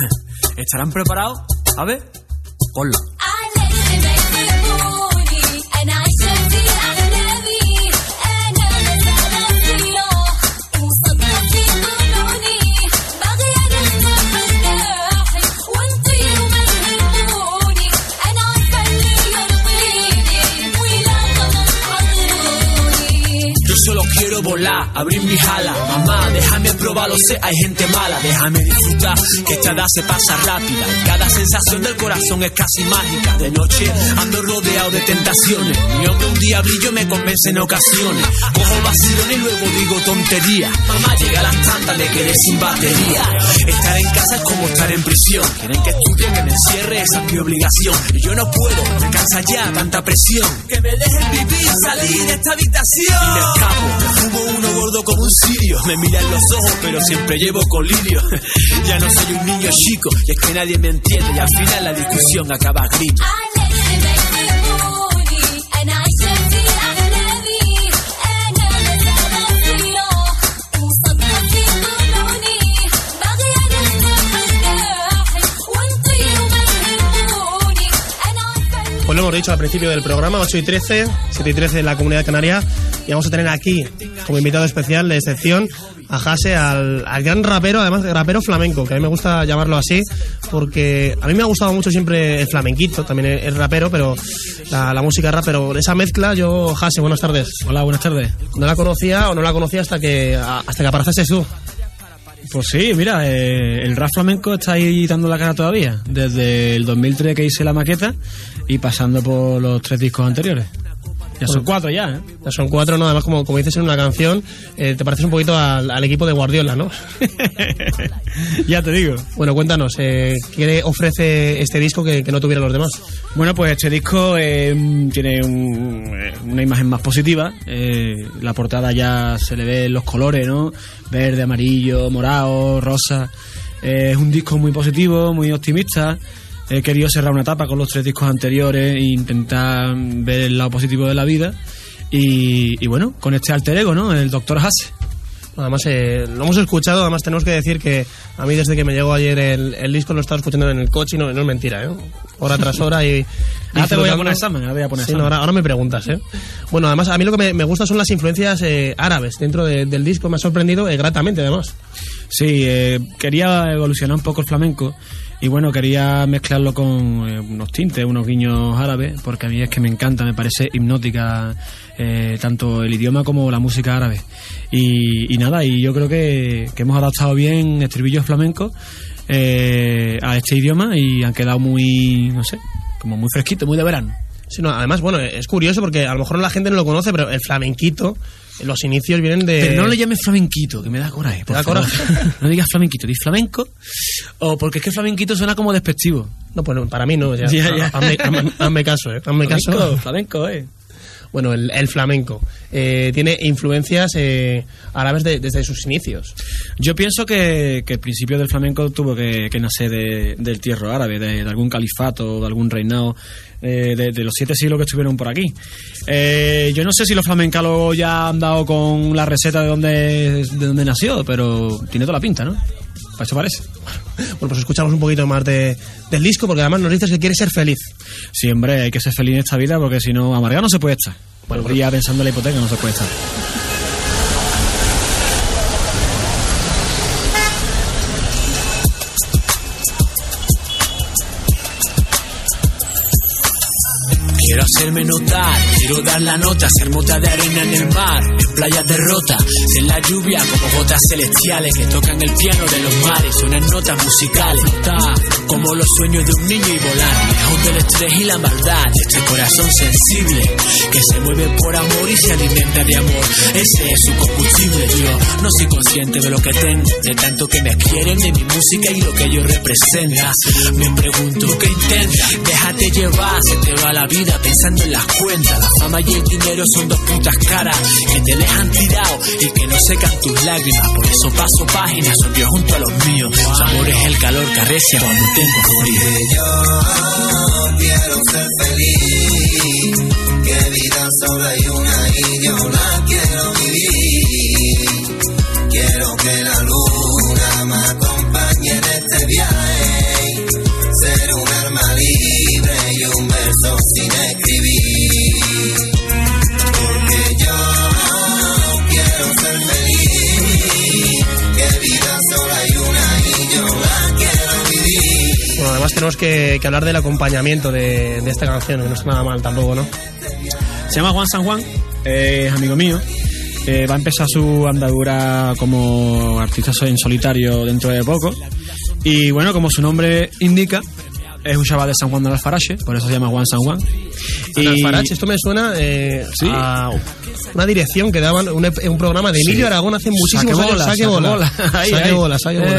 ¿Estarán preparados? A ver, ponlo. Solo quiero volar, abrir mis alas. Mamá, déjame probarlo, sé, hay gente mala. Déjame disfrutar, que esta edad se pasa rápida. Cada sensación del corazón es casi mágica. De noche ando rodeado de tentaciones. Mi hombre un día brillo me convence en ocasiones. Cojo vacilón y luego digo tontería. Mamá, llega a las tantas, me quedé sin batería. Estar en casa es como estar en prisión. Quieren que estudie, que me encierre, esa es mi obligación. Y yo no puedo, me cansa ya tanta presión. Que me dejen vivir, salir de esta habitación. Me fumo uno gordo como un sirio. Me miran los ojos pero siempre llevo colirio. Ya no soy un niño chico y es que nadie me entiende. Y al final la discusión acaba a gritos. Pues lo hemos dicho al principio del programa, 8:13, 7:13 en la Comunidad Canaria, y vamos a tener aquí como invitado especial de excepción a Jase, al gran rapero, además rapero flamenco, que a mí me gusta llamarlo así, porque a mí me ha gustado mucho siempre el flamenquito, también es rapero, pero la música rap, pero esa mezcla, yo, Jase, buenas tardes. Hola, buenas tardes. No la conocía hasta que apareciste tú. Pues sí, mira, el rap flamenco está ahí dando la cara todavía, desde el 2003 que hice la maqueta y pasando por los 3 discos anteriores. Ya son 4 ya, ¿eh? Ya son 4, ¿no? Además, como dices en una canción, te pareces un poquito al equipo de Guardiola, ¿no? Ya te digo. Bueno, cuéntanos, ¿qué ofrece este disco que no tuviera los demás? Bueno, pues este disco tiene una imagen más positiva. La portada ya se le ve los colores, ¿no? Verde, amarillo, morado, rosa. Es un disco muy positivo, muy optimista. He querido cerrar una etapa con los 3 discos anteriores e intentar ver el lado positivo de la vida. Y bueno, con este alter ego, ¿no? El Dr. Jase. Además, lo hemos escuchado, además tenemos que decir que a mí desde que me llegó ayer el disco lo he estado escuchando en el coche y no es mentira, ¿eh? Hora tras hora y ahora te voy a poner examen, Sí, no, ahora me preguntas, ¿eh? Bueno, además a mí lo que me gusta son las influencias árabes dentro del disco, me ha sorprendido gratamente además. Sí, quería evolucionar un poco el flamenco y bueno, quería mezclarlo con unos tintes, unos guiños árabes, porque a mí es que me encanta, me parece hipnótica tanto el idioma como la música árabe. Y nada, y yo creo que hemos adaptado bien estribillos flamencos a este idioma y han quedado muy, no sé, como muy fresquito, muy de verano. Sí, no, además, bueno, es curioso porque a lo mejor la gente no lo conoce, pero el flamenquito, los inicios vienen de... Pero no le llames flamenquito, que me da coraje. ¿Te da coraje? No digas flamenquito, di flamenco, o porque es que flamenquito suena como despectivo. No, pues no, para mí no, ya. Ya. Hazme caso, hazme caso. Flamenco, Bueno, el flamenco tiene influencias árabes desde sus inicios. Yo pienso que el principio del flamenco tuvo que nacer del tierro árabe, de algún califato, de algún reinado, de los 7 siglos que estuvieron por aquí. Yo no sé si los flamencálogos ya han dado con la receta de dónde nació, pero tiene toda la pinta, ¿no? Para eso parece. Bueno, pues escuchamos un poquito más del disco, porque además nos dices que quieres ser feliz. Sí, hombre, hay que ser feliz en esta vida, porque si no, amargado no se puede estar. Bueno, ya pensando en la hipoteca no se puede estar. Quiero hacerme notar, quiero dar la nota, ser mota de arena en el mar, en playas de rota, en la lluvia como gotas celestiales que tocan el piano de los mares, suenan notas musicales, está como los sueños de un niño y volar, lejos del estrés y la maldad, este corazón sensible que se mueve por amor y se alimenta de amor, ese es su combustible. Yo no soy consciente de lo que tengo, de tanto que me quieren, de mi música y lo que yo representa. Me pregunto, ¿qué intentas? Déjate llevar, se te va la vida pensando en las cuentas. La fama y el dinero son 2 putas caras que te dejan tirado y que no secan tus lágrimas. Por eso paso páginas, sonrío junto a los míos. Su amor es el calor que arrecia cuando tengo frío. Yo quiero ser feliz, que vida solo hay una y yo la quiero vivir. Quiero que la luna me acompañe en este viaje. además tenemos que hablar del acompañamiento de esta canción, que no está nada mal tampoco, ¿no? Se llama Juan San Juan, es amigo mío. Va a empezar su andadura como artista en solitario dentro de poco. Y bueno, como su nombre indica, es un chaval de San Juan de Alfarache, por eso se llama Juan San Juan. Y Alfarache, esto me suena sí, a una dirección que daban un programa de Emilio Aragón hace muchísimos años. Saque bola. Saque bola.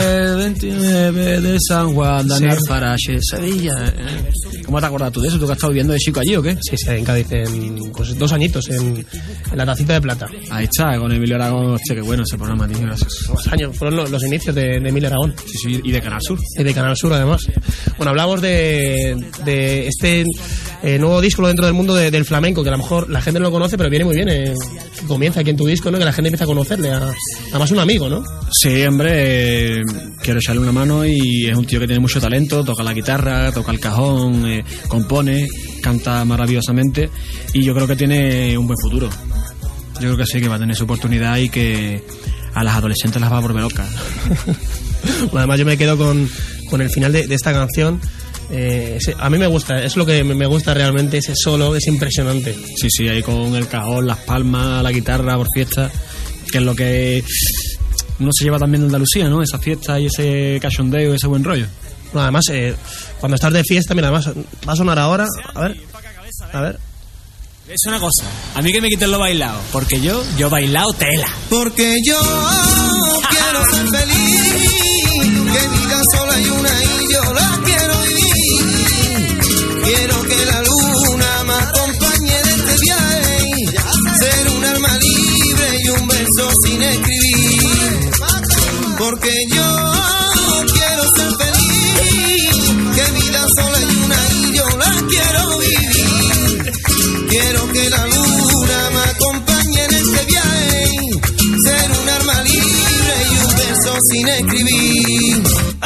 29 de San Juan de Alfarache, Sevilla. ¿Cómo te acuerdas tú de eso? ¿Tú que has estado viviendo de chico allí o qué? Sí, en Cádiz, pues 2 añitos, en la Tacita de Plata. Ahí está, con Emilio Aragón. Hostia, qué bueno ese programa, tío. Gracias. 2 años, fueron los inicios de Emilio Aragón. Sí, y de Canal Sur. Y de Canal Sur, además. Bueno, hablamos de este nuevo disco dentro del mundo del flamenco, que a lo mejor la gente no lo conoce, pero viene muy bien. Comienza aquí en tu disco, ¿no? Que la gente empieza a conocerle, además un amigo, ¿no? Sí, hombre, quiero echarle una mano y es un tío que tiene mucho talento, toca la guitarra, toca el cajón, compone, canta maravillosamente y yo creo que tiene un buen futuro. Yo creo que sí, que va a tener su oportunidad y que a las adolescentes las va a volver locas. Bueno, además yo me quedo con el final de esta canción. A mí me gusta, es lo que me gusta realmente, ese solo, es impresionante. Sí, ahí con el cajón, las palmas, la guitarra por fiesta, que es lo que uno se lleva también de Andalucía, ¿no? Esa fiesta y ese cachondeo, ese buen rollo. Bueno, además, cuando estás de fiesta, mira, además va a sonar ahora, a ver. Es una cosa, a mí que me quiten lo bailado, porque yo bailado tela. Porque yo quiero ser feliz, que vida sola hay una y yo la quiero vivir. Quiero que la luna me acompañe en este viaje, ser un alma libre y un verso sin escribir. Porque yo quiero ser feliz, que vida sola hay una y yo la quiero vivir. Quiero que la luna me acompañe en este viaje, ser un alma libre y un verso sin escribir.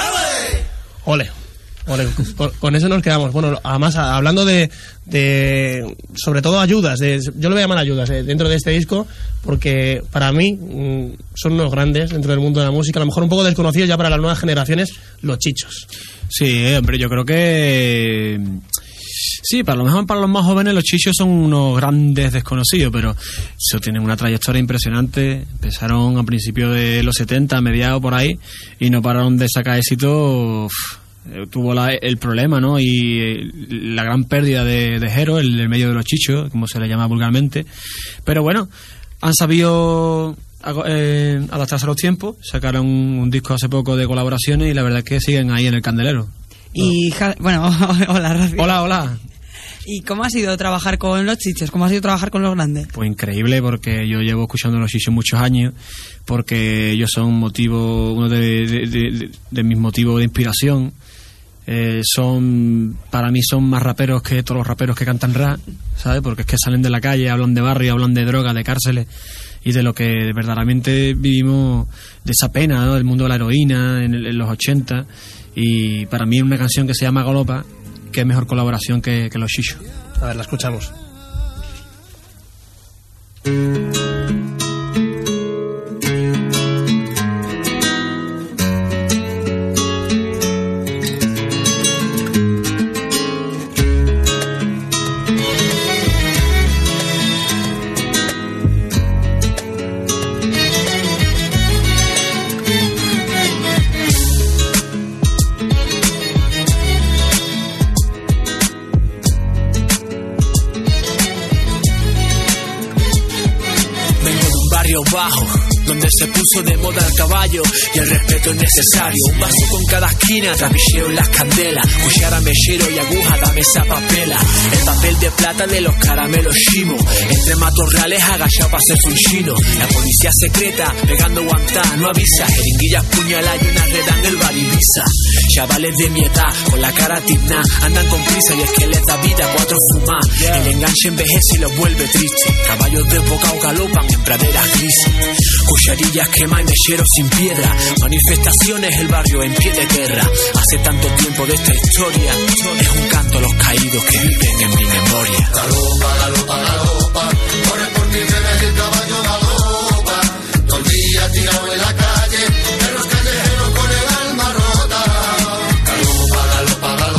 Ole, con eso nos quedamos. Bueno, además, hablando de sobre todo ayudas, yo lo voy a llamar ayudas dentro de este disco, porque para mí son unos grandes dentro del mundo de la música, a lo mejor un poco desconocidos ya para las nuevas generaciones, Los Chichos. Sí, hombre, yo creo que sí, para lo mejor para los más jóvenes Los Chichos son unos grandes desconocidos, pero eso tienen una trayectoria impresionante. Empezaron a principios de los 70, a mediados por ahí, y no pararon de sacar éxito. Tuvo el problema, ¿no? Y la gran pérdida de Jero, el medio de Los Chichos, como se le llama vulgarmente. Pero bueno, han sabido adaptarse a los tiempos. Sacaron un disco hace poco de colaboraciones y la verdad es que siguen ahí en el candelero. Y bueno, hola Rafi. Hola. ¿Y cómo ha sido trabajar con Los Chichos? ¿Cómo ha sido trabajar con los grandes? Pues increíble, porque yo llevo escuchando Los Chichos muchos años, porque ellos son uno de mis motivos de inspiración. Para mí son más raperos que todos los raperos que cantan rap, ¿sabes? Porque es que salen de la calle, hablan de barrio, hablan de droga, de cárceles y de lo que verdaderamente vivimos, de esa pena, ¿no? Del mundo de la heroína en los 80. Y para mí es una canción que se llama Galopa, que es mejor colaboración que Los Chichos. A ver, la escuchamos. Bajo, donde se puso de moda el caballo y el respeto es necesario. Un vaso con cada esquina, trapicheo en las candelas, cuchara, mechero y aguja, dame esa papela. El papel de plata de los caramelos chimo, entre matorrales agachado para hacerse un chino. La policía secreta, pegando guantá, no avisa. Jeringuillas, puñaladas y una reda en el bar Ibiza. Chavales de mi edad, con la cara tizná, andan con prisa y es que les da vida 4 fumar. El enganche envejece y los vuelve tristes. Caballos desbocados galopan en praderas grises. Cucharillas quema y mecheros sin piedra. Manifestaciones, el barrio en pie de guerra. Hace tanto tiempo de esta historia, es un canto a los caídos que viven en mi memoria. Galopa, galopa, galopa, corre por mis venas y el caballo galopa. Todo el día tirado en la calle, en los callejeros con el alma rota. Galopa, galopa, galopa.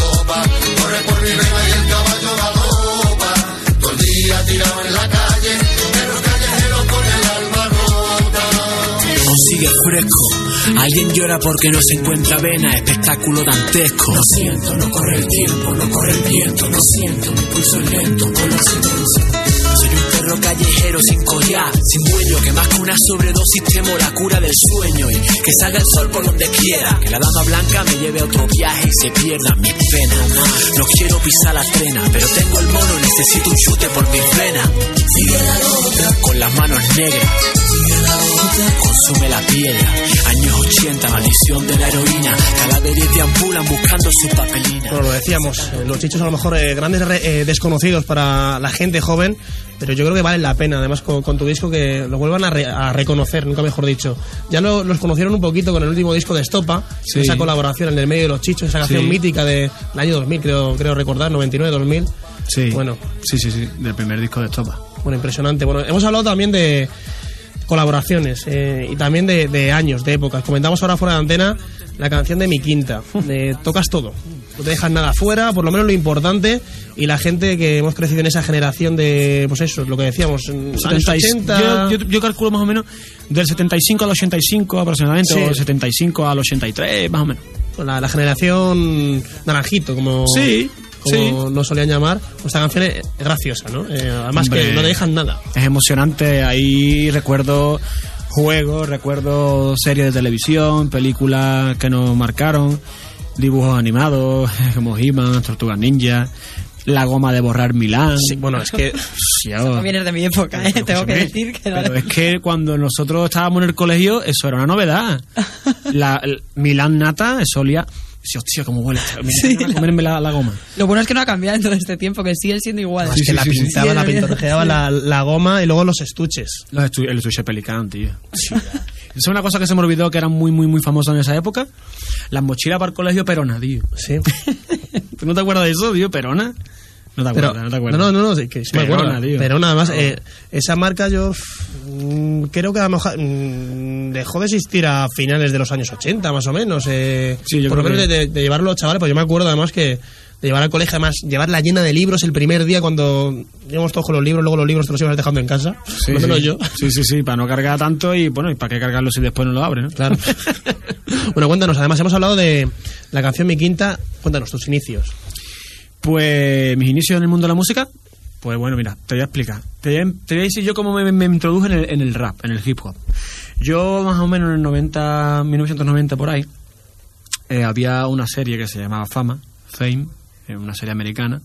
Alguien llora porque no se encuentra vena, espectáculo dantesco. Lo siento, no corre el tiempo, no corre el viento. Lo siento, mi pulso es lento por la silencio. Soy un perro callejero sin collar, sin dueño, que más que una sobredosis temo la cura del sueño. Y que salga el sol por donde quiera, que la dama blanca me lleve a otro viaje y se pierdan mis penas. No quiero pisar la trena, pero tengo el mono, necesito un chute por mis venas. Sigue la gota, con las manos negras. Sigue la gota, consume la piedra. Años 80, maldición de la heroína. Cadáveres deambulan buscando su papelina. Bueno, lo decíamos, los Chichos a lo mejor grandes desconocidos para la gente joven, pero yo creo que valen la pena, además con tu disco, que lo vuelvan a reconocer, nunca mejor dicho. Ya los conocieron un poquito con el último disco de Estopa, sí. Esa colaboración en el medio de los Chichos, esa canción mítica del año 2000, creo recordar, 99-2000. Sí, bueno, sí, del primer disco de Estopa. Bueno, impresionante. Bueno, hemos hablado también de colaboraciones y también de años, de épocas. Comentamos ahora fuera de antena la canción de Mi Quinta, de Tocas Todo. No te dejas nada fuera, por lo menos lo importante, y la gente que hemos crecido en esa generación de, pues eso, lo que decíamos, años 80... Yo calculo más o menos del 75 al 85 aproximadamente, sí. O del 75 al 83, más o menos. La generación naranjito, como nos solían llamar. Esta canción es graciosa, ¿no? Además, hombre, que no te dejan nada. Es emocionante, ahí recuerdo juegos, recuerdo series de televisión, películas que nos marcaron, dibujos animados como He-Man, Tortugas Ninja, la goma de borrar Milán. Sí, bueno, es que eso viene de mi época, tengo que decir que pero es que cuando nosotros estábamos en el colegio eso era una novedad. La Milán nata, eso olía. Sí, hostia, cómo huele. A comerme la goma. Lo bueno es que no ha cambiado en todo este tiempo, que sigue siendo igual. Es que la pintaba, la pintorreaba la goma y luego los estuches. El estuche pelicán, tío. Sí. Es una cosa que se me olvidó que era muy, muy, muy famosa en esa época. Las mochilas para el colegio Perona, tío. Sí. ¿Tú no te acuerdas de eso, tío? Perona. No te acuerdas. No, que sí me acuerdo. Tío. Perona, además, esa marca yo creo que a lo mejor dejó de existir a finales de los años 80, más o menos. Sí, por lo menos de llevar los chavales, pues yo me acuerdo además que de llevar al colegio, además, llevarla llena de libros el primer día cuando íbamos todos con los libros, luego los libros te los ibas dejando en casa. Sí, por lo menos yo. Sí, para no cargar tanto y bueno, ¿y para qué cargarlo si después no lo abre, no? Claro. Bueno, cuéntanos, además hemos hablado de la canción Mi Quinta, cuéntanos tus inicios. Pues mis inicios en el mundo de la música, pues bueno, mira, te voy a explicar. Te voy a decir yo cómo me introduje en el rap, en el hip hop. Yo más o menos en el 1990 por ahí, había una serie que se llamaba Fame, una serie americana.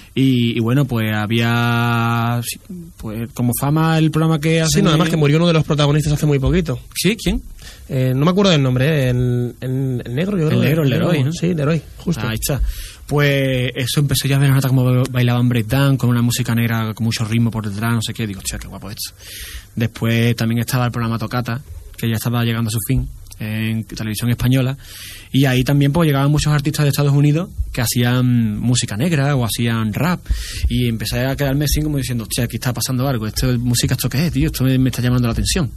Y bueno, pues había, pues como Fama, el programa que hace... Sí, no, además que murió uno de los protagonistas hace muy poquito. ¿Sí? ¿Quién? No me acuerdo del nombre, el negro, yo creo. El Leroy, ¿no? Sí, Leroy, justo. Ahí está. Pues eso empecé ya a ver como bailaban breakdance con una música negra con mucho ritmo por detrás, no sé qué. Digo, hostia, qué guapo esto. Después también estaba el programa Tocata, que ya estaba llegando a su fin en televisión española, y ahí también pues llegaban muchos artistas de Estados Unidos que hacían música negra o hacían rap, y empecé a quedarme así como diciendo, hostia, aquí está pasando algo, música, ¿esto qué es, tío? Esto me está llamando la atención.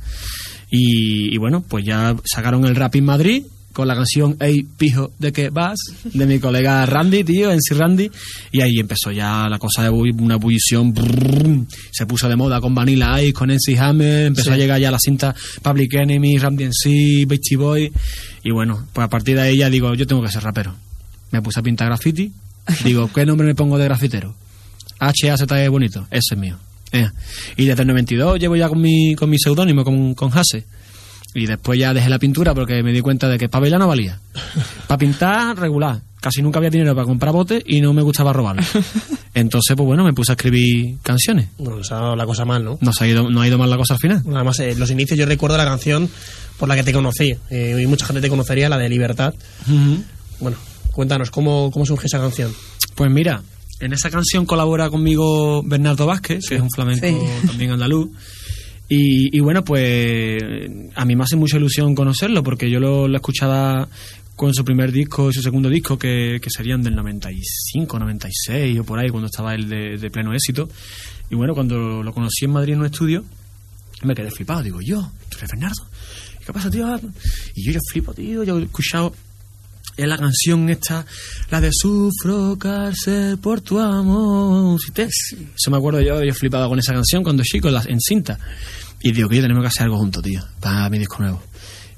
Y bueno, pues ya sacaron el rap en Madrid con la canción Ey, pijo, ¿de qué vas? De mi colega Randy, tío, MC Randy. Y ahí empezó ya la cosa de una ebullición. Se puso de moda con Vanilla Ice, con MC Hammer. Empezó a llegar ya la cinta Public Enemy, Randy MC, Beastie Boy. Y bueno, pues a partir de ahí ya digo, yo tengo que ser rapero. Me puse a pintar graffiti. Digo, ¿qué nombre me pongo de grafitero? H-A-Z-E bonito. Ese es mío. Y desde el 92 llevo ya con mi seudónimo, con Hase. Y después ya dejé la pintura porque me di cuenta de que para bailar no valía. Para pintar, regular. Casi nunca había dinero para comprar botes y no me gustaba robarlo. Entonces, pues bueno, me puse a escribir canciones. Bueno, nos ha dado la cosa mal, ¿no? No ha ido mal la cosa al final. Además, los inicios yo recuerdo la canción por la que te conocí. Y mucha gente te conocería, la de Libertad. Uh-huh. Bueno, cuéntanos, ¿cómo surge esa canción? Pues mira, en esa canción colabora conmigo Bernardo Vázquez, que es un flamenco también andaluz. Y bueno, pues a mí me hace mucha ilusión conocerlo, porque yo lo escuchaba con su primer disco y su segundo disco, que serían del 95, 96 o por ahí, cuando estaba él de pleno éxito. Y bueno, cuando lo conocí en Madrid en un estudio, me quedé flipado. Digo, ¿tú eres Bernardo? ¿Qué pasa, tío? Y yo flipo, tío. Yo he escuchado en la canción esta, la de sufro cárcel por tu amor. Eso me acuerdo yo flipado con esa canción cuando chico, en cinta. Y digo que tenemos que hacer algo juntos, tío, para mi disco nuevo.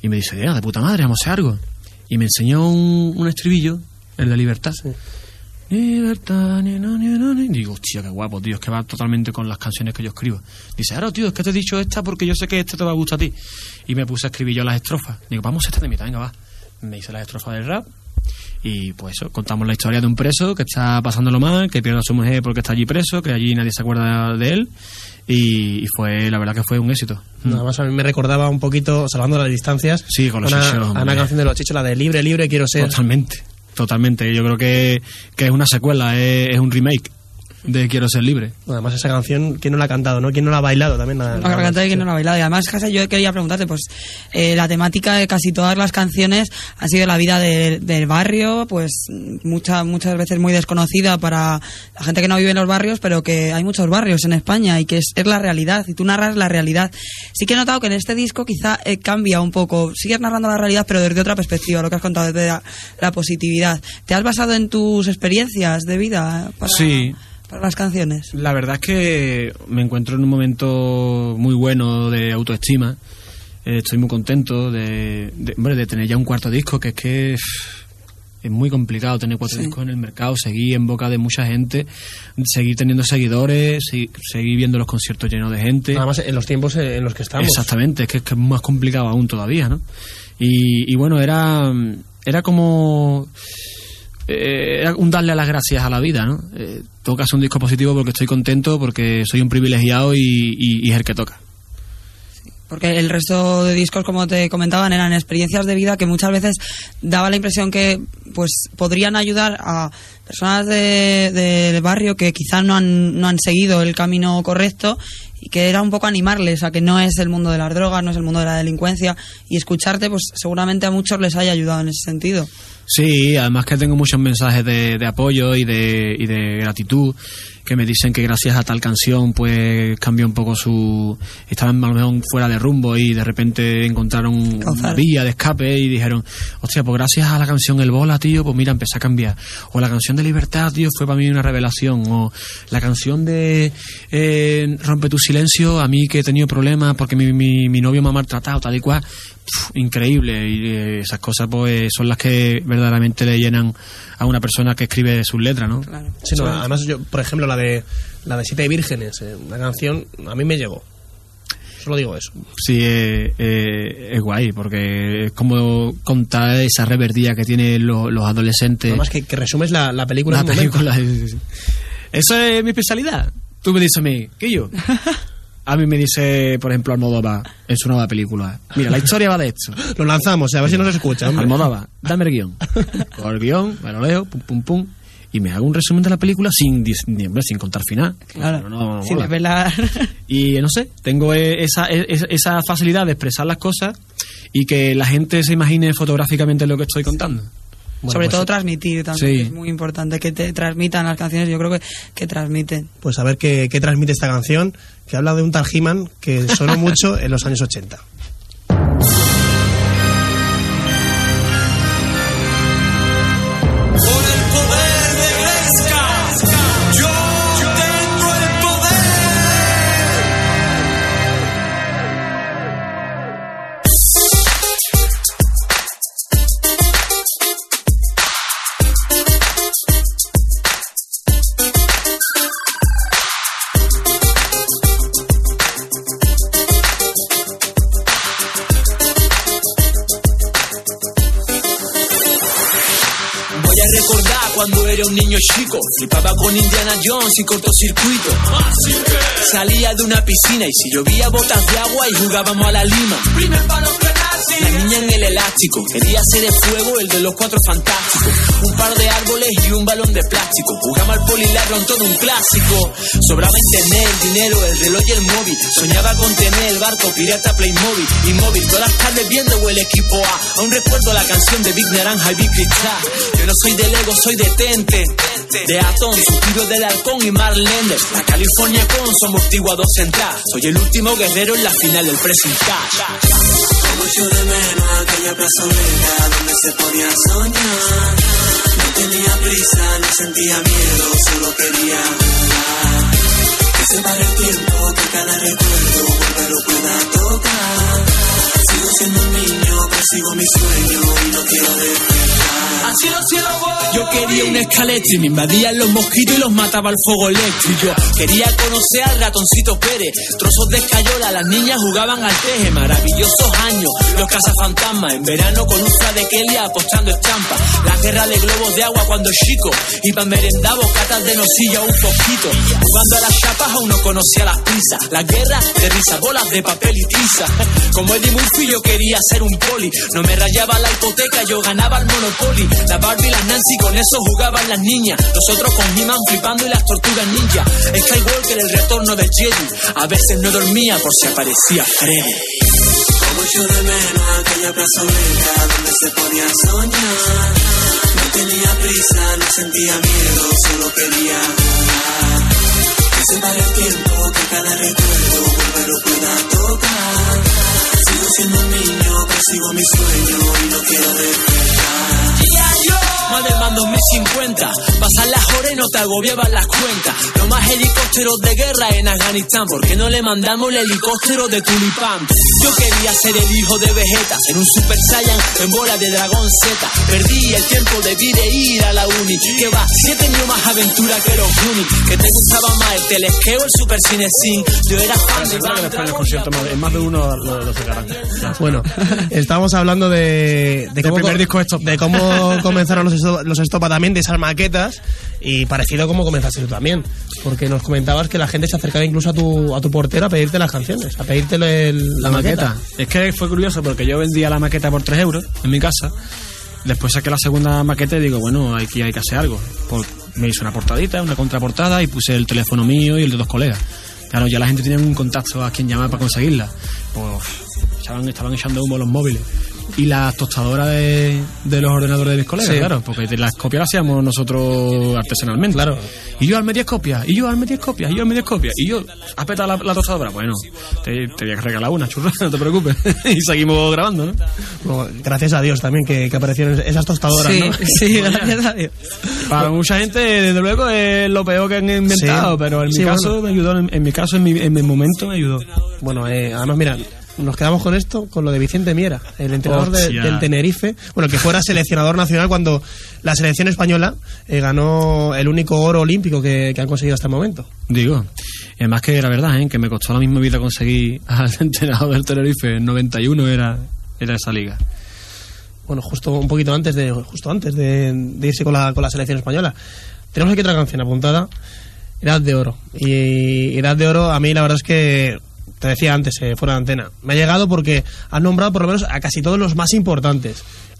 Y me dice, de puta madre, vamos a hacer algo. Y me enseñó un estribillo, el de Libertad. Sí. Libertad, y digo, hostia, qué guapo, tío, es que va totalmente con las canciones que yo escribo. Dice, ahora, tío, es que te he dicho esta porque yo sé que este te va a gustar a ti. Y me puse a escribir yo las estrofas. Digo, vamos a esta de mitad, venga, va. Me hice las estrofas del rap. Y pues eso, contamos la historia de un preso que está pasándolo mal, que pierde a su mujer porque está allí preso, que allí nadie se acuerda de él. Y fue, la verdad que fue un éxito. Además a mí me recordaba un poquito, salvando las distancias, sí, con los chichos, a una canción de Los Chichos, la de Libre, Libre quiero ser. Totalmente, yo creo que es una secuela, es un remake de Quiero ser libre. Además esa canción, ¿quién no la ha cantado, no? ¿Quién no la ha bailado también? La ha cantado y quién no la ha bailado. Y además, Jasa, yo quería preguntarte, pues la temática de casi todas las canciones ha sido la vida del barrio, pues muchas veces muy desconocida para la gente que no vive en los barrios, pero que hay muchos barrios en España y que es la realidad, y tú narras la realidad. Sí que he notado que en este disco quizá cambia un poco, sigues narrando la realidad, pero desde otra perspectiva, lo que has contado, desde la positividad. ¿Te has basado en tus experiencias de vida Sí. para las canciones? La verdad es que me encuentro en un momento muy bueno de autoestima. Estoy muy contento de tener ya un cuarto disco, que es muy complicado tener 4 discos en el mercado, seguir en boca de mucha gente, seguir teniendo seguidores, seguir viendo los conciertos llenos de gente. Además, en los tiempos en los que estamos. Exactamente, es que es más complicado aún todavía, ¿no? Y bueno, era como... era un darle las gracias a la vida, ¿no? Tengo que hacer un disco positivo porque estoy contento, porque soy un privilegiado y es el que toca. Porque el resto de discos, como te comentaban, eran experiencias de vida que muchas veces daba la impresión que pues podrían ayudar a personas del barrio que quizás no han seguido el camino correcto, y que era un poco animarles a que no es el mundo de las drogas, no es el mundo de la delincuencia, y escucharte pues seguramente a muchos les haya ayudado en ese sentido. Sí, además que tengo muchos mensajes de apoyo y de gratitud, que me dicen que gracias a tal canción pues cambió un poco estaban a lo mejor fuera de rumbo y de repente encontraron una vía de escape y dijeron, hostia, pues gracias a la canción El Bola, tío, pues mira, empecé a cambiar. O la canción de Libertad, tío, fue para mí una revelación. O la canción de Rompe tu silencio, a mí que he tenido problemas porque mi novio me ha maltratado, tal y cual. Increíble. Y esas cosas pues son las que verdaderamente le llenan a una persona que escribe sus letras, ¿no? Claro. Sí, no, además yo, por ejemplo, la de Siete Vírgenes, una canción a mí me llegó. Solo digo eso. Sí, es guay, porque es como contar esa reverdía que tienen los adolescentes. Además que resumes la película. La película, sí. Eso es mi especialidad. Tú me dices a mí, ¿qué yo? A mí me dice, por ejemplo, Almodóvar en su nueva película, mira, la historia va de esto. Lo lanzamos, a ver si nos escucha. Almodóvar, dame el guión. Cojo el guión, me lo leo, pum, y me hago un resumen de la película sin contar final. Claro, no, sin desvelar. Y no sé, tengo esa facilidad de expresar las cosas y que la gente se imagine fotográficamente lo que estoy contando. Bueno, sobre todo transmitir también, sí. Que es muy importante que te transmitan las canciones. Yo creo que transmiten. Pues a ver qué transmite esta canción, que habla de un tal He-Man que sonó mucho en los años 80. Cuando era un niño chico, flipaba con Indiana Jones y cortocircuito. Salía de una piscina y si llovía botas de agua y jugábamos a la lima. La niña en el elástico, quería ser de fuego, el de los 4 fantásticos. Un par de árboles y un balón de plástico. Jugaba al poliladrón, todo un clásico. Sobraba internet, el dinero, el reloj y el móvil. Soñaba con tener el barco pirata Playmobil. Inmóvil, todas las tardes viendo el equipo A. Aún recuerdo la canción de Big Naranja y Big Cristal. Yo no soy de Lego, soy de Tente. De Atón, Suspiro del Halcón y Marlender. La California con su amortiguador central. Soy el último guerrero en la final del pressing catch. Como yo de menos aquella plazoleta donde se podía soñar. No tenía prisa, no sentía miedo, solo quería volar. Que se pare el tiempo, que cada recuerdo vuelva lo pueda tocar. Sigo siendo un niño, persigo mi sueño y no quiero despertar. Así lo cielo voy. Yo quería un escalete y me invadían los mosquitos y los mataba el fuego eléctrico. Yo quería conocer al ratoncito Pérez, trozos de escayola, las niñas jugaban al teje. Maravillosos años, los cazafantasmas, en verano con luz de Kelly apostando estampas. La guerra de globos de agua cuando chico, y pa' merendar bocatas de nocilla un poquito. Jugando a las chapas aún no conocía las prisas. La guerra de risa, bolas de papel y tiza. Como Eddie Murphy yo quería ser un poli. No me rayaba la hipoteca, yo ganaba el Monopoly. La Barbie y las Nancy, con eso jugaban las niñas. Nosotros con He-Man flipando y las tortugas ninja. Skywalker, el retorno de Jedi. A veces no dormía por si aparecía Freddy. Como yo de menos aquella plaza blanca donde se podía soñar. No tenía prisa, no sentía miedo, solo quería jugar. Que se pare el tiempo, que cada recuerdo vuelva lo pueda tocar. Sigo siendo un niño, persigo mi sueño y no quiero despertar. Más de más 2050, pasan las horas y no te agobiaban las cuentas. No más helicópteros de guerra en Afganistán, ¿por qué no le mandamos el helicóptero de Tulipán? Yo quería ser el hijo de Vegeta, ser un Super Saiyan en bola de Dragón Z. Perdí el tiempo, debí de ir a la uni. Que va, si he tenido más aventura que los Goonies. Que te gustaba más el Telesqueo o el Super Cinecin. Yo era fan de en más de uno lo sacarán. Bueno, estamos hablando de cómo, primer disco de cómo comenzaron los Estopa también, de esas maquetas, y parecido a cómo comenzaste tú también, porque nos comentabas que la gente se acercaba incluso a tu portero a pedirte las canciones, a pedirte la maqueta. Es que fue curioso porque yo vendía la maqueta por 3 euros en mi casa. Después saqué la segunda maqueta y digo, bueno, aquí hay que hacer algo. Me hice una portadita, una contraportada y puse el teléfono mío y el de 2 colegas. Claro, ya la gente tenía un contacto a quien llamar para conseguirla. Pues estaban echando humo los móviles. Y las tostadoras de los ordenadores de mis colegas, sí. Claro, porque las copias las hacíamos nosotros artesanalmente. Claro. Y yo al medio copias, y yo al medio copias, y yo al medio copias, y yo has petado la tostadora. Bueno, te voy a regalar una, churra, no te preocupes. Y seguimos grabando, ¿no? Bueno, gracias a Dios también que aparecieron esas tostadoras, sí, ¿no? Sí, gracias a Dios. Para mucha gente, desde luego, es lo peor que han inventado, sí. Pero en mi caso me ayudó, en mi momento me ayudó. Bueno, además, mira, nos quedamos con esto, con lo de Vicente Miera, el entrenador del Tenerife, bueno, que fuera seleccionador nacional cuando la selección española ganó el único oro olímpico que han conseguido hasta el momento. Digo, además que era verdad, que me costó la misma vida conseguir al entrenador del Tenerife. En 91 era esa liga. Bueno, justo un poquito antes de irse con la selección española. Tenemos aquí otra canción apuntada, Edad de Oro. Y Edad de Oro, a mí la verdad es que te decía antes, fuera de antena, me ha llegado porque han nombrado por lo menos a casi todos los más importantes.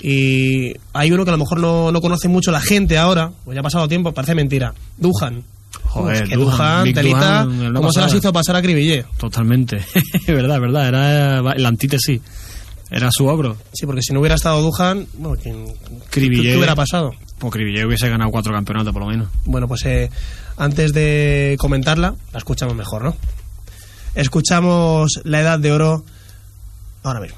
Y hay uno que a lo mejor no conoce mucho la gente ahora, pues ya ha pasado tiempo, parece mentira. Duhan. Joder, que Duhan, telita, ¿cómo se las hizo pasar a Cribillé? Totalmente. verdad, era la antítesis. Era su ogro. Sí, porque si no hubiera estado Duhan, bueno, ¿qué hubiera pasado? Pues Cribillé hubiese ganado 4 campeonatos por lo menos. Bueno, pues antes de comentarla, la escuchamos mejor, ¿no? Escuchamos La Edad de Oro ahora mismo.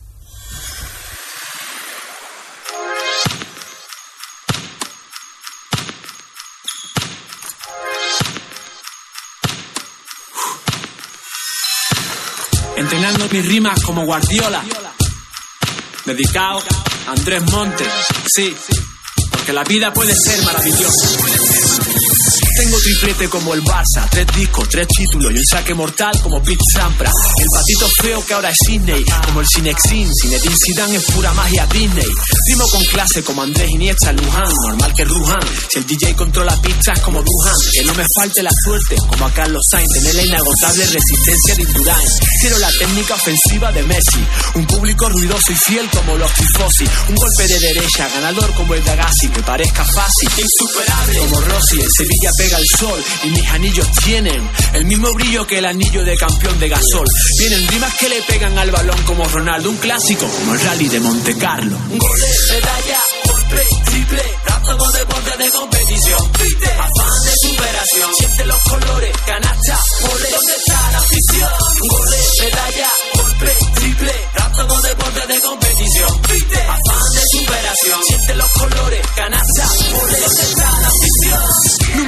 Entrenando mis rimas como Guardiola, dedicado a Andrés Montes, sí, porque la vida puede ser maravillosa. Tengo triplete como el Barça, 3 discos, 3 títulos y un saque mortal como Pete Sampras. El patito feo que ahora es Sidney, como el Cinexin, Zinedine Zidane es pura magia Disney. Rimo con clase como Andrés Iniesta, Luján, normal que Rujan. Si el DJ controla pistas como Duhan, que no me falte la suerte como a Carlos Sainz, tener la inagotable resistencia de Indurain. Quiero la técnica ofensiva de Messi, un público ruidoso y fiel como los tifosi. Un golpe de derecha, ganador como el de Agassi, que parezca fácil, insuperable como Rossi. En Sevilla pega el sol y mis anillos tienen el mismo brillo que el anillo de campeón de Gasol. Vienen rimas que le pegan al balón como Ronaldo, un clásico como el Rally de Monte Carlo. Goles, medalla, golpe, triple, rap como deporte de competición. Afán de superación, siente los colores, canasta, ole, ¿dónde está la afición? Goles, medalla, golpe, triple, rap como deporte de competición. Afán de superación, siente los colores, canasta, ole, ¿dónde está la afición? Número 1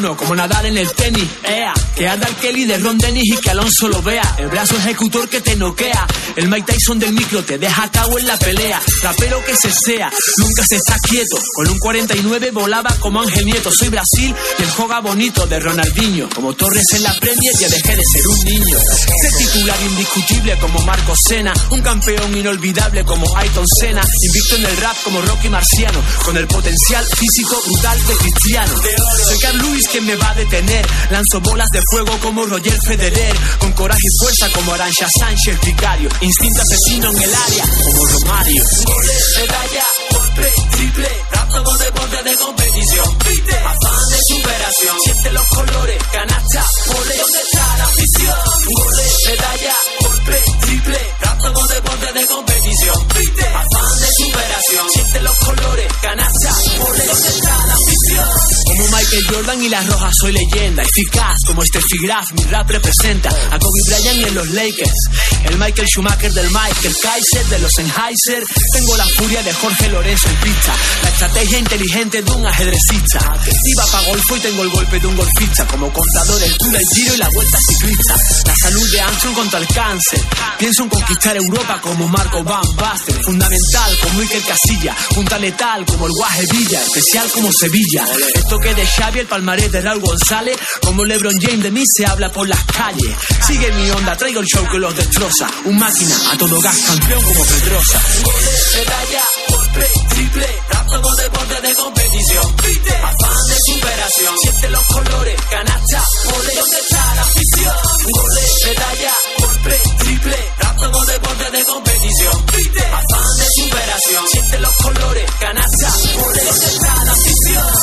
uno, como Nadal en el tenis. Que anda el Kelly de Ron Dennis y que Alonso lo vea. El brazo ejecutor que te noquea. El Mike Tyson del micro te deja a cabo en la pelea. Rapero que se sea, nunca se está quieto. Con un 49 volaba como Ángel Nieto. Soy Brasil y el joga bonito de Ronaldinho. Como Torres en la Premier ya dejé de ser un niño. Ser titular indiscutible como Marco Sena. Un campeón inolvidable como Ayrton Senna. Invicto en el rap como Rocky Marciano. Con el potencial físico brutal de Cristiano. Soy Carl Lewis quien me va a detener. Lanzo bolas de fuego como Roger Federer. Con coraje y fuerza como Arantxa Sánchez Vicario. Instinto asesino en el área como Romario. Gole, medalla, golpe, triple. Rap como deporte de competición. Pite, afán de superación. Siente los colores, canasta, pole. ¿Dónde está la afición? Gole, medalla, golpe, triple. Rap como deporte de competición. Pite, afán de superación. Siente los colores, canasta, pole. ¿Dónde está la afición? Como Michael Jordan y las rojas soy leyenda. Eficaz como Steffi Graf, mi rap representa a Kobe Bryant y en los Lakers. El Michael Schumacher del Michael Kaiser de los Sennheiser. Tengo la furia de Jorge Lorenzo en pista. La estrategia inteligente de un ajedrecista. Iba pa' golfo y tengo el golpe de un golfista. Como contador el tour, el giro y la vuelta ciclista. La salud de Armstrong contra el cáncer. Pienso en conquistar Europa como Marco Van Basten. Fundamental como Iker Casillas. Punta letal como el Guaje Villa. Especial como Sevilla. El toque de Xavi, el palmarés de Raúl González. Como LeBron James de mí se habla por las calles. Sigue mi onda, traigo el show que los destroza. Un máquina, a todo gas, campeón como Pedrosa. Gole, medalla, golpe, triple. Rap como deporte de competición. Pite, afán de superación. Siente los colores, canasta, pole. ¿Dónde está la afición? Gole, medalla, golpe, triple. Rap como deporte de competición. Pite, afán de superación. Siente los colores, canasta, pole. ¿Dónde está la afición?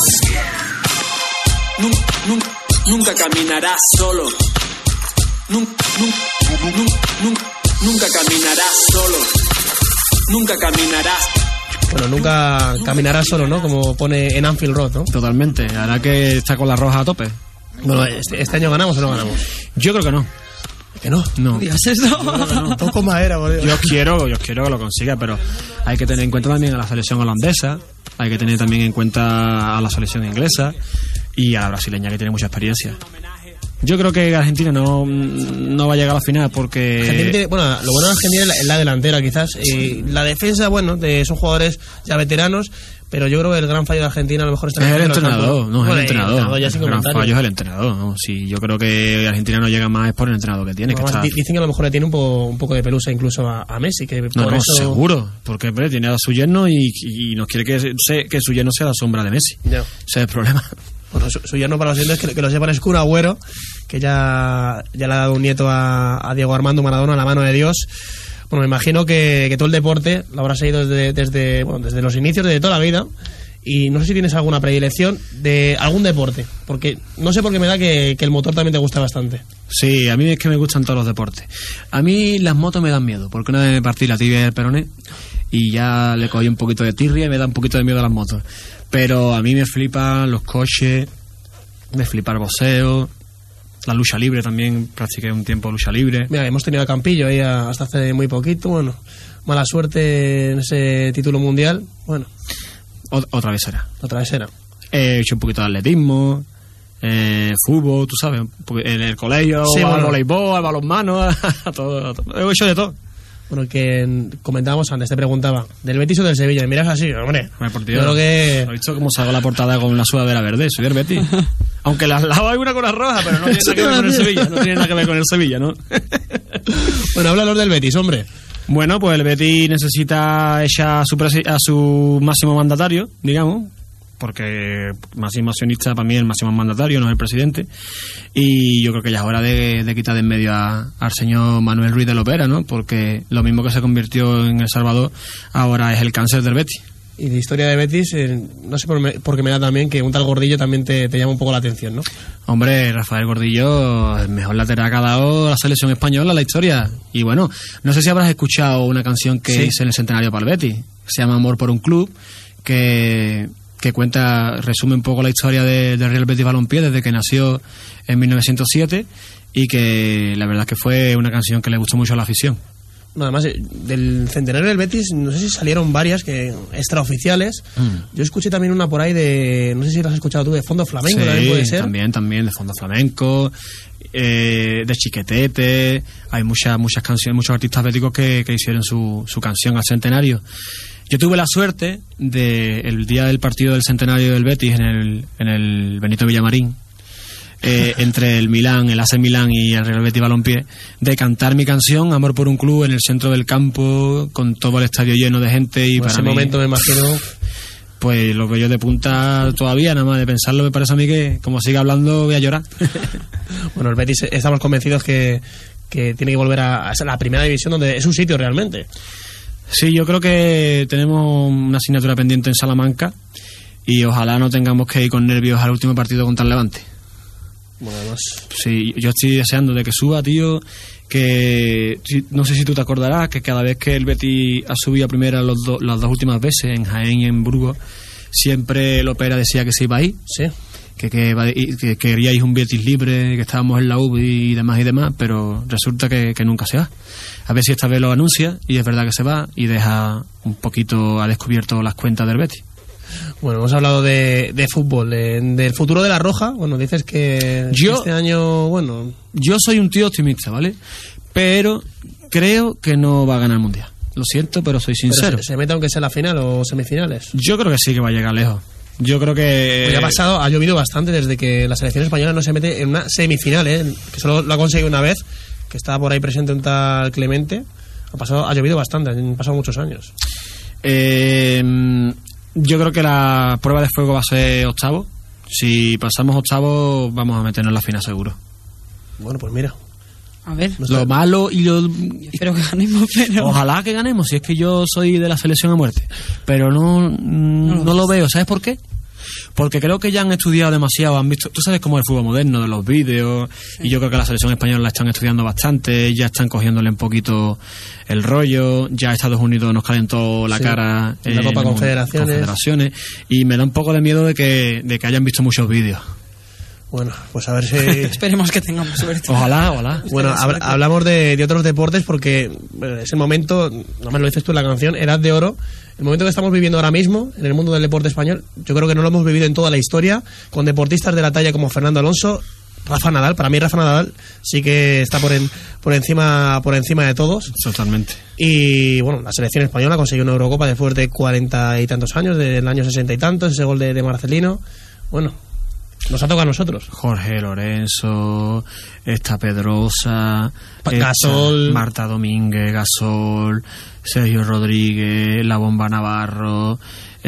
Nunca caminarás solo. Nunca caminarás solo. Nunca caminarás. Bueno, nunca caminarás solo, ¿no? Como pone en Anfield Road, ¿no? Totalmente. Ahora que está con la roja a tope. Bueno, ¿este año ganamos o no ganamos? Yo creo que no. ¿Que no? No. ¿Digas eso? No. Toco madera, boludo. Yo quiero que lo consiga, pero hay que tener en cuenta también a la selección holandesa, hay que tener también en cuenta a la selección inglesa y a la brasileña, que tiene mucha experiencia. Yo creo que Argentina no va a llegar a la final porque... Bueno, lo bueno de Argentina es la delantera, quizás. Y la defensa, bueno, son jugadores ya veteranos, pero yo creo que el gran fallo de Argentina a lo mejor está en el entrenador. No, es el entrenador. Ya sin el gran comentario. fallo es el entrenador. ¿No? Sí, yo creo que Argentina no llega más por el entrenador que tiene. Dicen que a lo mejor le tiene un poco de pelusa incluso a Messi. Que por eso... seguro. Porque hombre, tiene a su yerno y nos quiere que su yerno sea la sombra de Messi. Ya. Ese es el problema. Bueno, su yerno para los oyentes que lo sepan es Kun Agüero, que ya le ha dado un nieto a Diego Armando Maradona, a la mano de Dios. Bueno, me imagino que todo el deporte lo habrá seguido desde los inicios, desde toda la vida. Y no sé si tienes alguna predilección de algún deporte, porque no sé por qué me da que el motor también te gusta bastante. Sí, a mí es que me gustan todos los deportes. A mí las motos me dan miedo, porque una vez me partí la tibia del peroné y ya le cogí un poquito de tirria y me da un poquito de miedo a las motos. Pero a mí me flipan los coches, me flipa el boxeo, la lucha libre también, practiqué un tiempo lucha libre. Mira, hemos tenido a Campillo ahí hasta hace muy poquito, bueno, mala suerte en ese título mundial, bueno. Otra vez era. He hecho un poquito de atletismo, fútbol, tú sabes, en el colegio, sí, al voleibol, al balonmano, a todo. He hecho de todo. Bueno, que comentábamos antes, te preguntaba, ¿del Betis o del Sevilla? Y miras así, hombre. Por Dios, yo creo que... ¿has visto cómo salgo la portada con una sudadera verde? Soy del Betis. Aunque al lado hay una con la roja, pero no tiene nada que ver con el Sevilla. No tiene nada que ver con el Sevilla, ¿no? Bueno, háblanos del Betis, hombre. Bueno, pues el Betis necesita echar a su máximo mandatario, digamos, porque máximo accionista para mí es el máximo mandatario, no es el presidente, y yo creo que ya es hora de quitar de en medio al señor Manuel Ruiz de Lopera, ¿no? Porque lo mismo que se convirtió en El Salvador ahora es el cáncer del Betis. Y de historia de Betis, no sé por qué me da también que un tal Gordillo también te llama un poco la atención, ¿no? Hombre, Rafael Gordillo, el mejor lateral que ha dado la selección española en la historia. Y bueno, no sé si habrás escuchado una canción que hice en el centenario para el Betis. Se llama Amor por un club, que resume un poco la historia del Real Betis Balompié desde que nació en 1907 y que la verdad es que fue una canción que le gustó mucho a la afición. No, además, del centenario del Betis, no sé si salieron varias que extraoficiales. Yo escuché también una por ahí de, no sé si la has escuchado tú, de Fondo Flamenco, sí, también puede ser. También, de Fondo Flamenco, de Chiquetete. Hay muchas canciones, muchos artistas béticos que hicieron su canción al centenario. Yo tuve la suerte de, el día del partido del centenario del Betis en el Benito Villamarín, entre el Milán, el AC Milán y el Real Betis Balompié, de cantar mi canción Amor por un club en el centro del campo con todo el estadio lleno de gente. Y Pues para ese mí, momento me imagino. pues lo que yo de punta todavía, nada más de pensarlo, me parece a mí que como siga hablando voy a llorar. Bueno, el Betis estamos convencidos que tiene que volver a la primera división, donde es un sitio realmente. Sí, yo creo que tenemos una asignatura pendiente en Salamanca y ojalá no tengamos que ir con nervios al último partido contra el Levante. Bueno, además, Sí, yo estoy deseando de que suba, tío, que no sé si tú te acordarás que cada vez que el Betis ha subido a primera las dos últimas veces, en Jaén y en Burgos, siempre Lopera decía que se iba a ir, sí. que queríais un Betis libre, que estábamos en la UBI y demás, pero resulta que nunca se va. A ver si esta vez lo anuncia y es verdad que se va y deja un poquito a descubierto las cuentas del Betis. Bueno, hemos hablado de fútbol, del futuro de la Roja. Bueno, dices que este año, bueno... Yo soy un tío optimista, ¿vale? Pero creo que no va a ganar el Mundial. Lo siento, pero soy sincero. ¿Se mete aunque sea en la final o semifinales? Yo creo que sí que va a llegar lejos. Yo creo que... Pues ya ha pasado, ha llovido bastante desde que la selección española no se mete en una semifinal, que solo lo ha conseguido una vez, que estaba por ahí presente un tal Clemente. Ha llovido bastante, han pasado muchos años. Yo creo que la prueba de fuego va a ser octavo. Si pasamos octavo, vamos a meternos en la final seguro. Bueno, pues mira. A ver, Lo malo y lo... espero que ganemos, pero... Ojalá que ganemos, si es que yo soy de la selección a muerte. Pero no lo veo. ¿Sabes por qué? Porque creo que ya han estudiado demasiado, han visto... Tú sabes cómo es el fútbol moderno, de los vídeos, sí. Y yo creo que la selección española la están estudiando bastante, ya están cogiéndole un poquito el rollo, ya Estados Unidos nos calentó la cara en la Copa Confederaciones, y me da un poco de miedo de que hayan visto muchos vídeos. Bueno, pues a ver si... Esperemos que tengamos suerte. Ojalá. Bueno, hablamos de otros deportes porque es el momento, no me lo dices tú en la canción, Edad de Oro, el momento que estamos viviendo ahora mismo en el mundo del deporte español. Yo creo que no lo hemos vivido en toda la historia, con deportistas de la talla como Fernando Alonso, Rafa Nadal. Para mí Rafa Nadal sí que está por encima de todos. Totalmente. Y bueno, la selección española consiguió una Eurocopa después de 40 y tantos años, del año 60 y tantos, ese gol de Marcelino. Bueno, nos ha tocado a nosotros. Jorge Lorenzo, esta Pedrosa, Gasol, Marta Domínguez, Gasol, Sergio Rodríguez, La Bomba Navarro.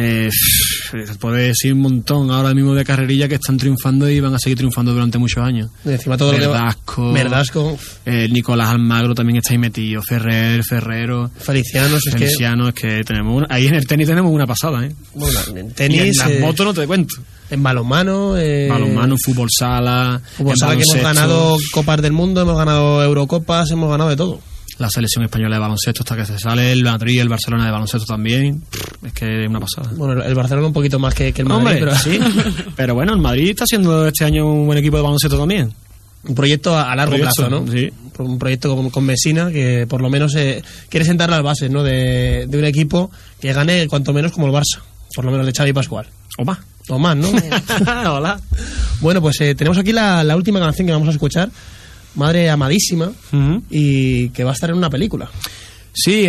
Se puede decir un montón ahora mismo de carrerilla que están triunfando y van a seguir triunfando durante muchos años. Y encima todo Verdasco. Nicolás Almagro también está ahí metido. Ferrero. Feliciano, es que tenemos ahí en el tenis tenemos una pasada, ¿eh? Bueno, en tenis, y en las motos no te cuento. En balonmano, fútbol sala, que hemos ganado Copas del Mundo, hemos ganado Eurocopas, hemos ganado de todo. La selección española de baloncesto hasta que se sale, el Madrid, el Barcelona de baloncesto también, es que es una pasada. Bueno, el Barcelona un poquito más que el Madrid. Hombre, pero... sí, pero bueno, el Madrid está siendo este año un buen equipo de baloncesto también. Un proyecto a largo plazo, ¿no? Sí. Un proyecto con Messina que por lo menos quiere sentar las bases, ¿no? De un equipo que gane cuanto menos como el Barça, por lo menos de Xavi Pascual. O más, ¿no? Hola. Bueno, pues tenemos aquí la última canción que vamos a escuchar, Madre Amadísima, y que va a estar en una película. Sí,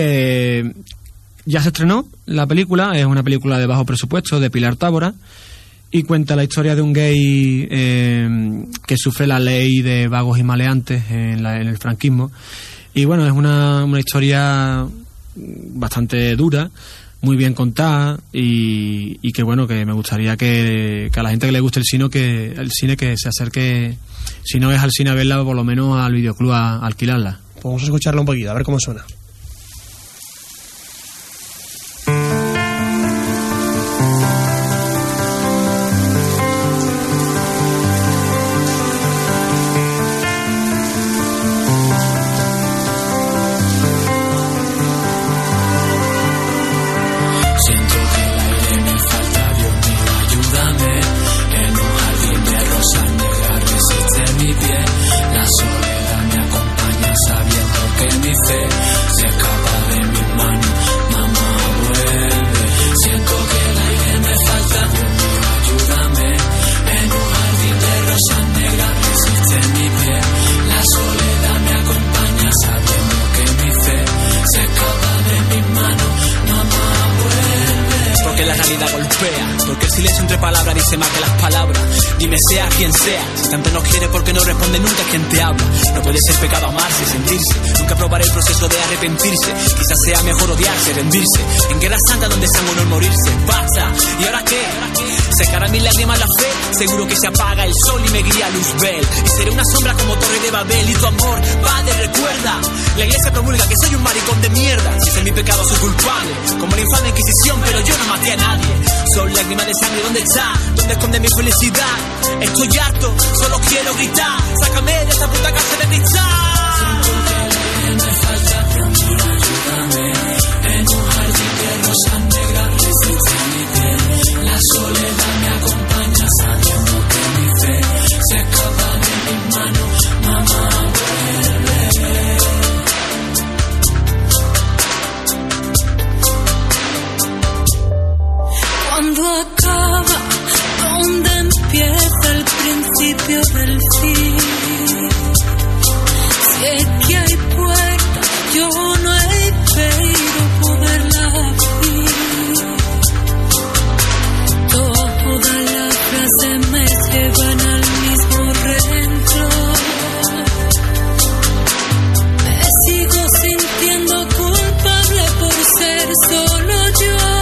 ya se estrenó la película, es una película de bajo presupuesto de Pilar Tábora y cuenta la historia de un gay que sufre la ley de vagos y maleantes en el franquismo. Y bueno, es una historia bastante dura, muy bien contada y que bueno, que me gustaría que a la gente que le guste el cine que se acerque, si no es al cine a verla, por lo menos al videoclub a alquilarla. Pues vamos a escucharla un poquito, a ver cómo suena. La soledad me acompaña sabiendo que mi fe sea, porque el silencio entre palabras dice más que las palabras. Dime sea quien sea, si tanto nos quiere porque no responde nunca quien te habla. No puede ser pecado amarse, sentirse, nunca probar el proceso de arrepentirse. Quizás sea mejor odiarse, rendirse, en guerra santa donde sangue honor morirse. Basta, ¿y ahora qué? Secará mis lágrimas la fe, seguro que se apaga el sol y me guía Luzbel. Y seré una sombra como Torre de Babel. Y tu amor, padre, recuerda, la iglesia promulga que soy un maricón de mierda. Si es mi pecado soy culpable, como la infame Inquisición, pero yo no maté a nadie. Son lágrimas de sangre, ¿dónde está? ¿Dónde esconde mi felicidad? Estoy harto, solo quiero gritar, sácame de esta puta casa de cristal. Siento que me falta promura, ayúdame. En un jardín de rosas negras resiste mi piel. La soledad me acompaña sabiendo que mi fe se escapa de mis manos. Mamá, vuelve. Cuando acaba, ¿dónde empieza el principio del fin? Si es que hay puerta, yo no espero poderla abrir. Todas las frases me llevan al mismo reencuentro. Me sigo sintiendo culpable por ser solo yo.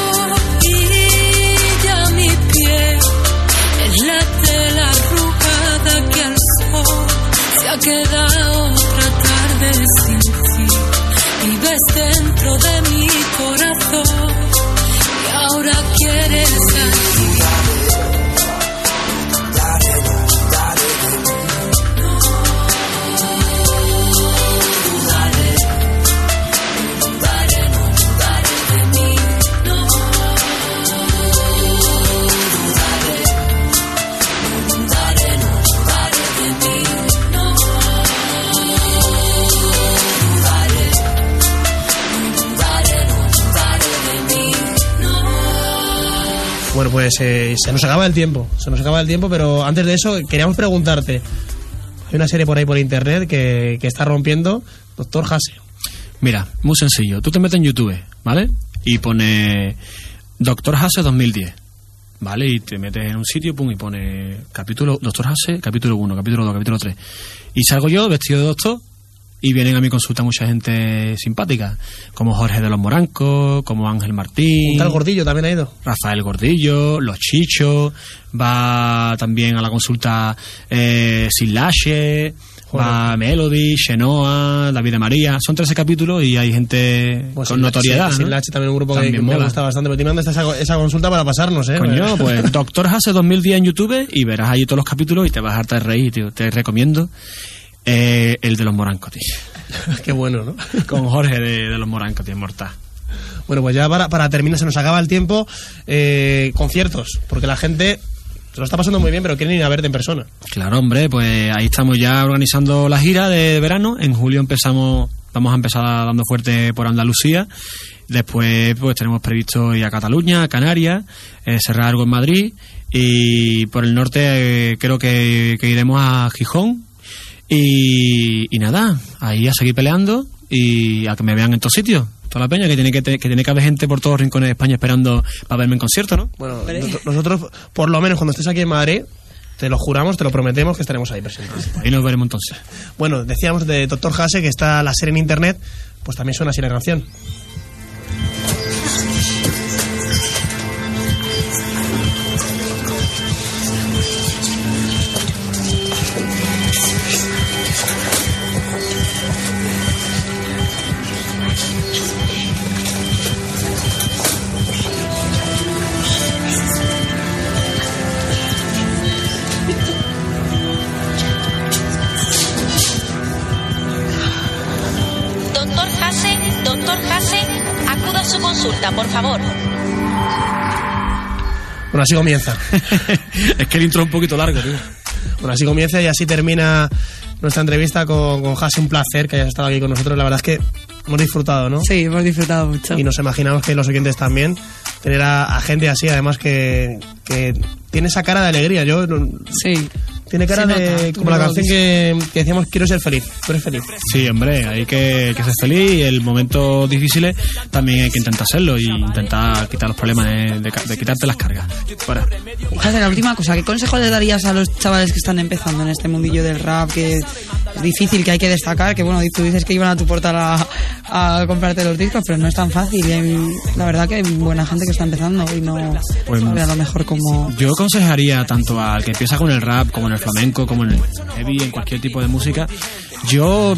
La tela arrugada que al sol se ha quedado otra tarde sin fin. Vives dentro de mi corazón y ahora quieres salir. Bueno, pues se nos acaba el tiempo, pero antes de eso queríamos preguntarte, hay una serie por ahí por internet que está rompiendo, Doctor Hase. Mira, muy sencillo, tú te metes en YouTube, ¿vale? Y pones Doctor Hase 2010, ¿vale? Y te metes en un sitio, pum, y pones capítulo Doctor Hase, capítulo 1, capítulo 2, capítulo 3. Y salgo yo vestido de doctor. Y vienen a mi consulta mucha gente simpática, como Jorge de los Morancos, como Ángel Martín. Un tal Gordillo también ha ido. Rafael Gordillo, Los Chichos, va también a la consulta Silache, va Melody, Xenoa, David de María. Son 13 capítulos y hay gente pues con notoriedad. Silache, ¿no? También un grupo que me gusta bastante. Pero tiene esa consulta para pasarnos, ¿eh? Coño, pues Doctor Hase 2010 en YouTube y verás ahí todos los capítulos y te vas a hartar de reír, tío. Te recomiendo. El de los Morancos, tío. Qué bueno, ¿no? Con Jorge de los Morancos, tío, mortal. Bueno, pues ya para terminar, se nos acaba el tiempo. Conciertos, porque la gente se lo está pasando muy bien, pero quieren ir a verte en persona. Claro, hombre, pues ahí estamos ya organizando la gira de verano. En julio vamos a empezar dando fuerte por Andalucía. Después pues tenemos previsto ir a Cataluña, a Canarias, cerrar algo en Madrid. Y por el norte creo que iremos a Gijón. Y nada, ahí a seguir peleando y a que me vean en todos sitios. Toda la peña, que tiene que haber gente por todos los rincones de España esperando para verme en concierto, ¿no? Bueno, nosotros, por lo menos cuando estés aquí en Madrid, te lo juramos, te lo prometemos que estaremos ahí presentes. Ahí nos veremos entonces. Bueno, decíamos de Doctor Hase, que está la serie en internet, pues también suena así la canción. Por favor. Bueno, así comienza. Es que el intro es un poquito largo, tío. Bueno, así comienza y así termina nuestra entrevista con Hase. Un placer que hayas estado aquí con nosotros. La verdad es que hemos disfrutado, ¿no? Sí, hemos disfrutado mucho. Y nos imaginamos que los oyentes también. Tener a gente así, además, que tiene esa cara de alegría. Yo sí. Tiene cara de como la canción que decíamos, quiero ser feliz. Tú eres feliz. Sí, hombre, hay que ser feliz y en momentos difíciles también hay que intentar serlo y intentar quitar los problemas de quitarte las cargas. Para. José, la última cosa, ¿qué consejo le darías a los chavales que están empezando en este mundillo del rap, que es difícil, que hay que destacar, que bueno, tú dices que iban a tu portal a comprarte los discos, pero no es tan fácil, y la verdad que hay buena gente que está empezando y no sabe a lo mejor cómo... Yo aconsejaría tanto al que empieza con el rap, como en el flamenco, como en el heavy, en cualquier tipo de música, yo...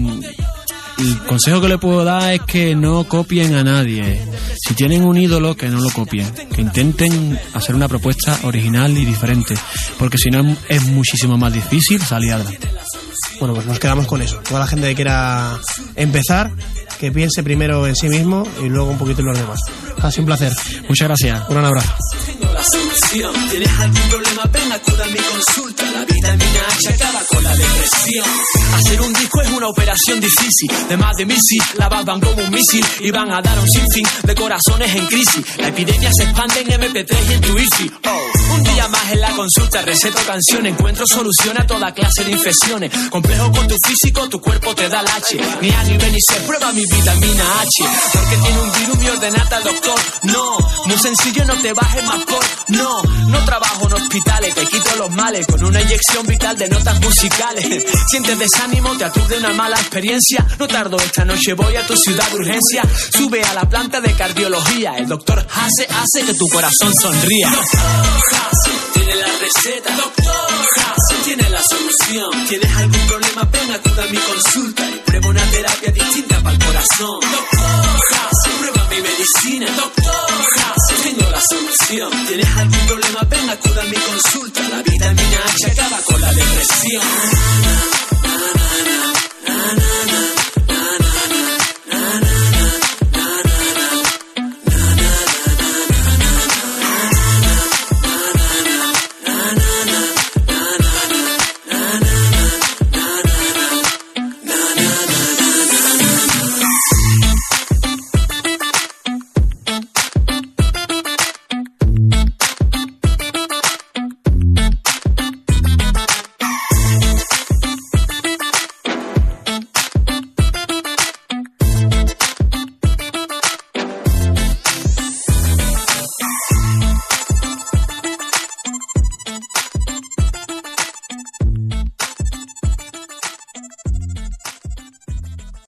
el consejo que le puedo dar es que no copien a nadie. Si tienen un ídolo, que no lo copien, que intenten hacer una propuesta original y diferente, porque si no es muchísimo más difícil salir adelante. Bueno, pues nos quedamos con eso. Toda la gente que quiera empezar, que piense primero en sí mismo y luego un poquito en los demás. Ha sido un placer. Muchas gracias. Un gran abrazo. Tengo la solución. ¿Tienes algún problema? Ven, acuda a mi consulta. La vitamina H acaba con la depresión. Hacer un disco es una operación difícil. De más de 1000 sí, la van como un misil y van a dar un sinfín de corazones en crisis. La epidemia se expande en MP3 y en tu wifi. Un día más en la consulta, receto canciones, encuentro solución a toda clase de infecciones. Complejo con tu físico, tu cuerpo te da el H. Ni A ni B ni C, prueba mi vitamina H. Porque tiene un virus, mi ordenata al doctor. No, muy sencillo, no te bajes más por. No trabajo en hospitales, te quito los males con una inyección vital de notas musicales. Sientes desánimo, te aturde una mala experiencia. No tardo, esta noche voy a tu ciudad de urgencia. Sube a la planta de cardiología. El doctor hace que tu corazón sonría. Hace tiene la receta. Doctor Hace tiene la solución. ¿Tienes algún problema? Ven, acuda a mi consulta y prueba una terapia distinta para el corazón. Doctor Hace, prueba mi medicina. Doctor Hace, tengo la solución. ¿Tienes algún problema? Ven, acuda a mi consulta. La vitamina H acaba con la depresión.